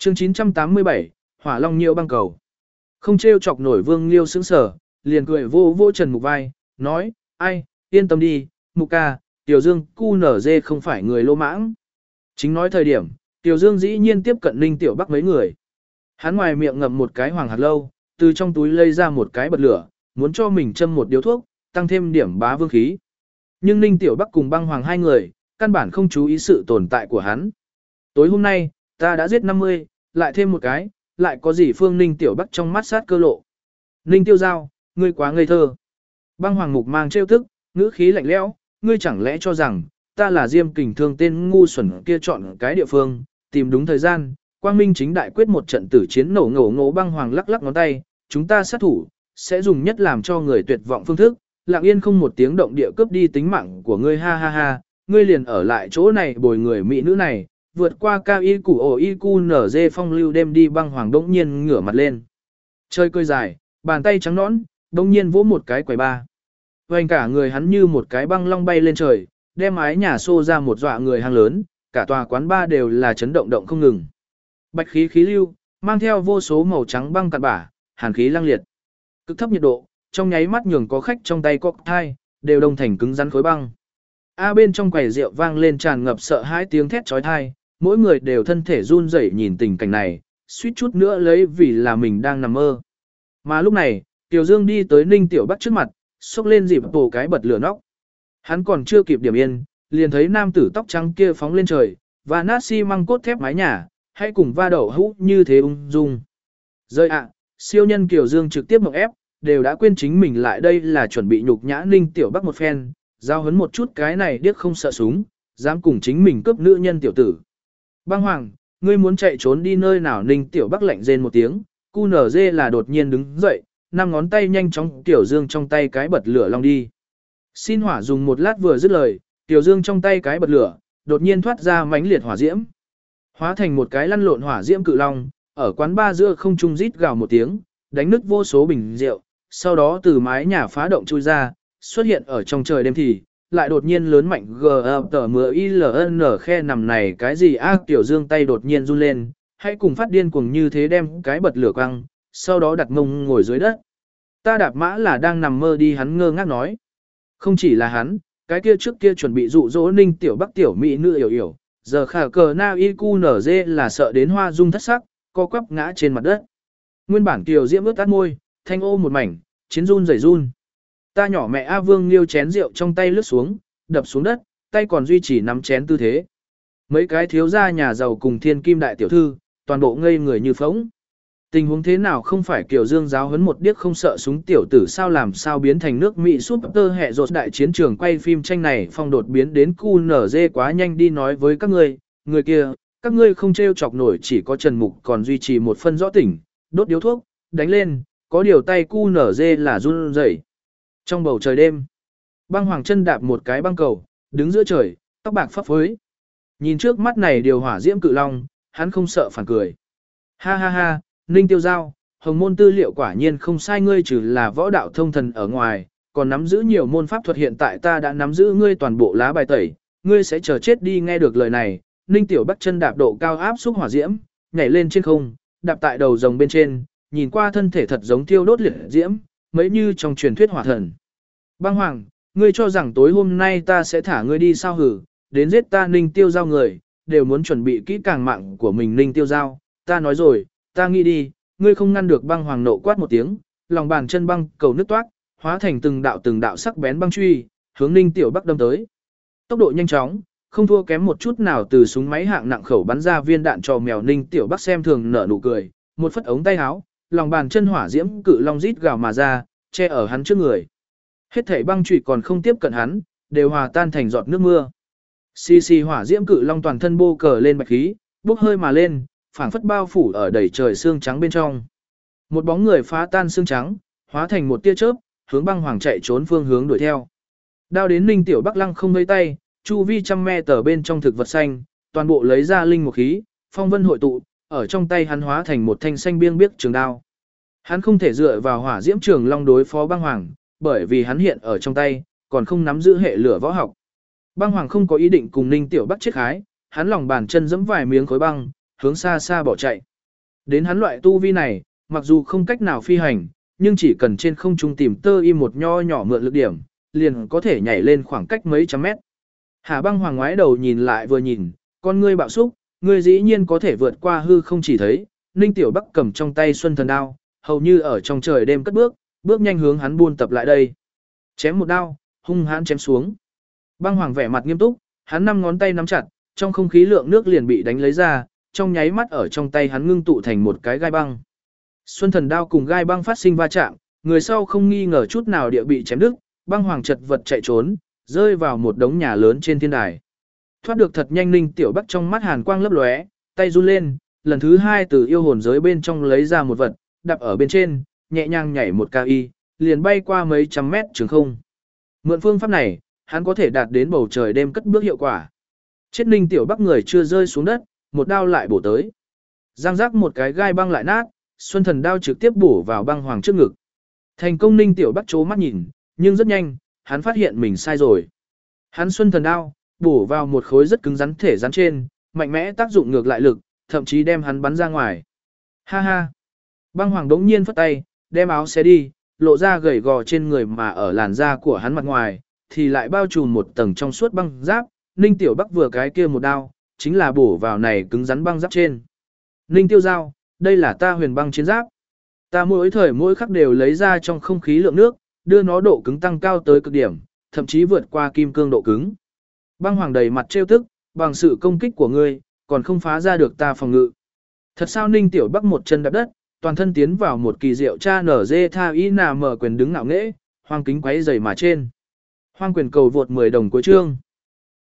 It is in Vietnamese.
Chương 987, Hỏa Long Nhiêu băng cầu. Không trêu chọc nổi Vương Liêu sững sờ, liền cười vô vô Trần Mục vai, nói, ai, yên tâm đi, Mục ca, Tiểu Dương QNZ không phải người lô mãng. Chính nói thời điểm, Tiểu Dương dĩ nhiên tiếp cận Ninh Tiểu Bắc mấy người. Hắn ngoài miệng ngậm một cái hoàng hạt lâu, từ trong túi lấy ra một cái bật lửa, muốn cho mình châm một điếu thuốc, tăng thêm điểm bá vương khí. Nhưng Ninh Tiểu Bắc cùng băng hoàng hai người, căn bản không chú ý sự tồn tại của hắn. Tối hôm nay, ta đã giết 50, lại thêm một cái, lại có gì phương Ninh Tiểu Bắc trong mắt sát cơ lộ. Ninh Tiêu Giao, ngươi quá ngây thơ. Băng hoàng mục mang trêu tức, ngữ khí lạnh lẽo, ngươi chẳng lẽ cho rằng, ta là Diêm Kình Thương tên ngu xuẩn kia chọn cái địa phương, tìm đúng thời gian, quang minh chính đại quyết một trận tử chiến nổ ngổ ngổ. Băng hoàng lắc lắc ngón tay, chúng ta sát thủ, sẽ dùng nhất làm cho người tuyệt vọng phương thức, lặng yên không một tiếng động địa cướp đi tính mạng của ngươi. Ha ha ha, ngươi liền ở lại chỗ này bồi người mỹ nữ này, vượt qua cao y củ ổ y cu nở dê phong lưu đêm đi. Băng hoàng đống nhiên ngửa mặt lên. Chơi cười dài, bàn tay trắng nõn, đống nhiên vỗ một cái quầy ba. Vành cả người hắn như một cái băng long bay lên trời, đem mái nhà xô ra một dọa người hang lớn, cả tòa quán ba đều là chấn động động không ngừng. Bạch khí khí lưu, mang theo vô số màu trắng băng cặn bã, hàn khí lăng liệt. Cực thấp nhiệt độ, trong nháy mắt nhường có khách trong tay cocktail, đều đông thành cứng rắn khối băng. Bên trong quầy rượu vang lên tràn ngập sợ hãi tiếng thét chói tai, mỗi người đều thân thể run rẩy nhìn tình cảnh này, suýt chút nữa lấy vì là mình đang nằm mơ. Mà lúc này, Tiểu Dương đi tới Ninh Tiểu Bắc trước mặt, xốc lên dịp bổ cái bật lửa nóc. Hắn còn chưa kịp điểm yên, liền thấy nam tử tóc trắng kia phóng lên trời, và nát xi măng cốt thép mái nhà, hãy cùng va đậu hũ như thế ung dung. Rơi ạ, siêu nhân Kiều Dương trực tiếp mộng ép, đều đã quên chính mình lại đây là chuẩn bị nhục nhã Ninh Tiểu Bắc một phen, giao hấn một chút cái này điếc không sợ súng, dám cùng chính mình cướp nữ nhân tiểu tử. Băng hoàng, ngươi muốn chạy trốn đi nơi nào? Ninh Tiểu Bắc lạnh rên một tiếng, QNZ là đột nhiên đứng dậy, năm ngón tay nhanh chóng Tiểu Dương trong tay cái bật lửa long đi. Xin hỏa dùng một lát vừa dứt lời, Tiểu Dương trong tay cái bật lửa, đột nhiên thoát ra mãnh liệt hỏa diễm. Hóa thành một cái lăn lộn hỏa diễm cự long, ở quán ba giữa không trung rít gào một tiếng, đánh nứt vô số bình rượu, sau đó từ mái nhà phá động chui ra, xuất hiện ở trong trời đêm thì, lại đột nhiên lớn mạnh GTMILN khe nằm này cái gì Tiểu Dương tay đột nhiên run lên, hãy cùng phát điên cuồng như thế đem cái bật lửa quăng, sau đó đặt mông ngồi dưới đất. Ta đạp mã là đang nằm mơ đi, hắn ngơ ngác nói. Không chỉ là hắn, cái kia trước kia chuẩn bị dụ dỗ Ninh Tiểu Bắc tiểu mỹ nữ yểu yểu, giờ khả cờ na y cu nở dê là sợ đến hoa dung thất sắc, co quắp ngã trên mặt đất. Nguyên bản Kiều Diễm ướt át môi, thanh ô một mảnh, chiến run rẩy run. Ta nhỏ mẹ A Vương Liêu chén rượu trong tay lướt xuống, đập xuống đất, tay còn duy trì nắm chén tư thế. Mấy cái thiếu gia nhà giàu cùng thiên kim đại tiểu thư, toàn bộ ngây người như phỗng. Tình huống thế nào không phải Kiều Dương giáo huấn một điếc không sợ súng tiểu tử sao làm sao biến thành nước Mỹ súp tơ hẹ rột đại chiến trường quay phim tranh này phong đột biến đến QNZ quá nhanh đi nói với các ngươi, người kia, các ngươi không trêu chọc nổi chỉ có Trần Mục còn duy trì một phân rõ tỉnh, đốt điếu thuốc, đánh lên, có điều tay QNZ là run rẩy. Trong bầu trời đêm, băng hoàng chân đạp một cái băng cầu, đứng giữa trời, tóc bạc phấp phới. Nhìn trước mắt này điều hỏa diễm cự long, hắn không sợ phản cười. Ha ha ha, Ninh Tiêu Giao, hồng môn tư liệu quả nhiên không sai, ngươi trừ là võ đạo thông thần ở ngoài, còn nắm giữ nhiều môn pháp thuật, hiện tại ta đã nắm giữ ngươi toàn bộ lá bài tẩy, ngươi sẽ chờ chết đi. Nghe được lời này, Ninh Tiểu Bắc chân đạp độ cao áp xúc hỏa diễm, nhảy lên trên không, đạp tại đầu rồng bên trên, nhìn qua thân thể thật giống thiêu đốt liệt diễm, mấy như trong truyền thuyết hỏa thần. Băng hoàng, ngươi cho rằng tối hôm nay ta sẽ thả ngươi đi sao hử, đến giết ta Ninh Tiêu Giao người, đều muốn chuẩn bị kỹ càng mạng của mình. Ninh Tiêu Giao, ta nói rồi, ta nghĩ đi, ngươi không ngăn được. Băng hoàng nộ quát một tiếng, lòng bàn chân băng cầu nứt toát, hóa thành từng đạo sắc bén băng truy, hướng Ninh Tiểu Bắc đâm tới. Tốc độ nhanh chóng, không thua kém một chút nào từ súng máy hạng nặng khẩu bắn ra viên đạn trò mèo. Ninh Tiểu Bắc xem thường nở nụ cười, một phất ống tay áo, lòng bàn chân hỏa diễm cự long rít gào mà ra, che ở hắn trước người. Hết thảy băng chủy còn không tiếp cận hắn, đều hòa tan thành giọt nước mưa. Xì xì hỏa diễm cự long toàn thân bô cờ lên bạch khí, bốc hơi mà lên, phảng phất bao phủ ở đầy trời xương trắng bên trong. Một bóng người phá tan xương trắng, hóa thành một tia chớp, hướng băng hoàng chạy trốn phương hướng đuổi theo. Đao đến Ninh Tiểu Bắc lăng không lấy tay, chu vi trăm me tờ bên trong thực vật xanh, toàn bộ lấy ra linh một khí, phong vân hội tụ, ở trong tay hắn hóa thành một thanh xanh biêng biếc trường đao. Hắn không thể dựa vào hỏa diễm trường long đối phó băng hoàng, bởi vì hắn hiện ở trong tay, còn không nắm giữ hệ lửa võ học. Băng hoàng không có ý định cùng Ninh Tiểu Bắc chết khái, hắn lòng bàn chân giẫm vài miếng khối băng, hướng xa xa bỏ chạy. Đến hắn loại tu vi này, mặc dù không cách nào phi hành, nhưng chỉ cần trên không trung tìm tơ y một nho nhỏ mượn lực điểm, liền có thể nhảy lên khoảng cách mấy trăm mét. Hà Băng Hoàng ngoái đầu nhìn lại vừa nhìn, con ngươi bạo xúc, ngươi dĩ nhiên có thể vượt qua hư không chỉ thấy, Ninh Tiểu Bắc cầm trong tay Xuân Thần đao, hầu như ở trong trời đêm cất bước, bước nhanh hướng hắn buôn tập lại đây. Chém một đao, hung hãn chém xuống. Băng Hoàng vẻ mặt nghiêm túc, hắn 5 ngón tay nắm chặt, trong không khí lượng nước liền bị đánh lấy ra, trong nháy mắt ở trong tay hắn ngưng tụ thành một cái gai băng. Xuân Thần đao cùng gai băng phát sinh va chạm, người sau không nghi ngờ chút nào địa bị chém đứt, Băng Hoàng chật vật chạy trốn, rơi vào một đống nhà lớn trên thiên đài. Thoát được thật nhanh, Ninh Tiểu Bắc trong mắt hàn quang lấp lóe, tay run lên, lần thứ 2 từ yêu hồn giới bên trong lấy ra một vật, đặt ở bên trên, nhẹ nhàng nhảy một KI, liền bay qua mấy trăm mét trường không. Mượn phương pháp này, hắn có thể đạt đến bầu trời đêm cất bước hiệu quả. Chết Ninh Tiểu Bắc người chưa rơi xuống đất, một đao lại bổ tới. Giang giác một cái gai băng lại nát, Xuân Thần đao trực tiếp bổ vào Băng Hoàng trước ngực. Thành công. Ninh Tiểu Bắc chố mắt nhìn, nhưng rất nhanh, hắn phát hiện mình sai rồi. Hắn Xuân Thần đao bổ vào một khối rất cứng rắn thể rắn trên, mạnh mẽ tác dụng ngược lại lực, thậm chí đem hắn bắn ra ngoài. Ha ha. Băng Hoàng đống nhiên phất tay, đem áo xé đi, lộ ra gầy gò trên người, mà ở làn da của hắn mặt ngoài thì lại bao trùm một tầng trong suốt băng giáp. Ninh Tiểu Bắc vừa cái kia một đao, chính là bổ vào này cứng rắn băng giáp trên. Ninh Tiêu Giao, đây là ta huyền băng chiến giáp. Ta mỗi thời mỗi khắc đều lấy ra trong không khí lượng nước, đưa nó độ cứng tăng cao tới cực điểm, thậm chí vượt qua kim cương độ cứng. Băng Hoàng đầy mặt trêu tức, bằng sự công kích của ngươi, còn không phá ra được ta phòng ngự. Thật sao? Ninh Tiểu Bắc một chân đạp đất, toàn thân tiến vào một kỳ diệu cha nở dê tha y nà mở quyền đứng ngạo nghễ, hoang kính quấy giày mà trên. Hoang quyền cầu vượt 10 đồng cuối chương.